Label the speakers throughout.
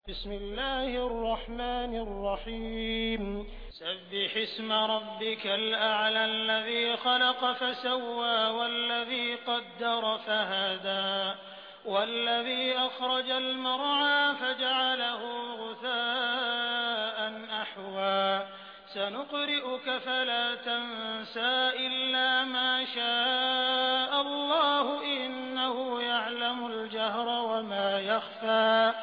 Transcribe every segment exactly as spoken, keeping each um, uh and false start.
Speaker 1: बिस्मिल्लाहिर्रहमानिर्रहीम सब्बिह इस्म रब्बिकल अअला अल्लज़ी खलक़ फसव्वा वल्लज़ी क़द्दर फहदा वल्लज़ी अख़रजल मरअा फजअलहु गुसाअन अहवा सनुक़रिउक फला तंसा इल्ला मा शाअ अल्लाहु इन्नहु यअलमुल जहर वमा यख़फ़ा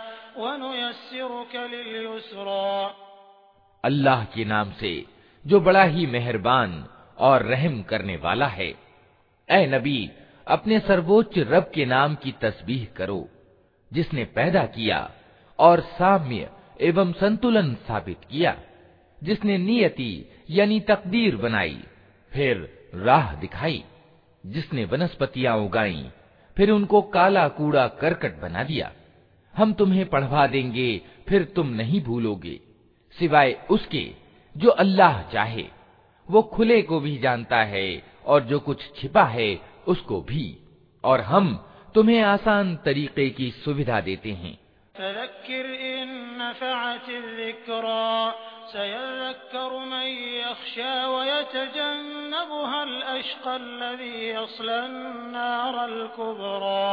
Speaker 2: अल्लाह के नाम से जो बड़ा ही मेहरबान और रहम करने वाला है। ऐ नबी, अपने सर्वोच्च रब के नाम की तस्बीह करो, जिसने पैदा किया और साम्य एवं संतुलन स्थापित किया, जिसने नियति यानी तकदीर बनाई, फिर राह दिखाई, जिसने वनस्पतियां उगाई, फिर उनको काला कूड़ा करकट बना दिया। हम तुम्हें पढ़वा देंगे, फिर तुम नहीं भूलोगे, सिवाय उसके जो अल्लाह चाहे। वो खुले को भी जानता है और जो कुछ छिपा है उसको भी, और हम तुम्हें आसान तरीके की सुविधा देते हैं।
Speaker 1: फज़क्किर इन नफ़अतिज़्ज़िक्रा सयज़्ज़क्करु मन यख़शा वयतजन्नबुहल अश्क़ल्लज़ी यस्लन्नारल कुब्रा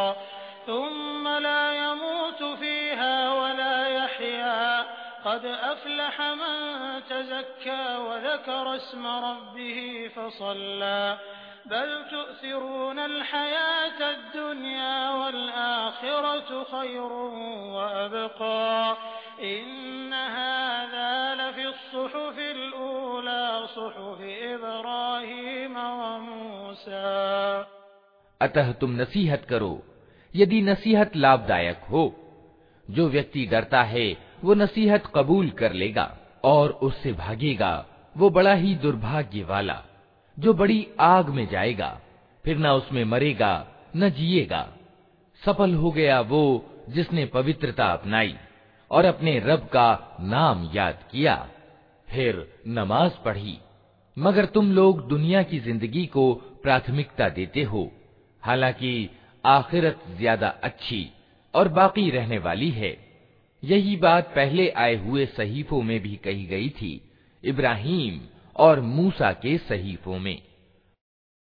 Speaker 1: ثم لا يموت فيها ولا يحيا قد أفلح من تزكى وذكر اسم ربه فصلى بل تؤثرون الحياة الدنيا والآخرة خير وأبقى إن هذا لفي الصحف الأولى صحف إبراهيم وموسى।
Speaker 2: अतः तुम नसीहत करो यदि नसीहत लाभदायक हो। जो व्यक्ति डरता है वो नसीहत कबूल कर लेगा, और उससे भागेगा वो बड़ा ही दुर्भाग्य वाला, जो बड़ी आग में जाएगा, फिर न उसमें मरेगा न जिएगा। सफल हो गया वो जिसने पवित्रता अपनाई और अपने रब का नाम याद किया, फिर नमाज पढ़ी। मगर तुम लोग दुनिया की जिंदगी को प्राथमिकता देते हो, हालांकि आखिरत ज्यादा अच्छी और बाकी रहने वाली है। यही बात पहले आए हुए सहीफों में भी कही गई थी, इब्राहीम और मूसा के सहीफों में।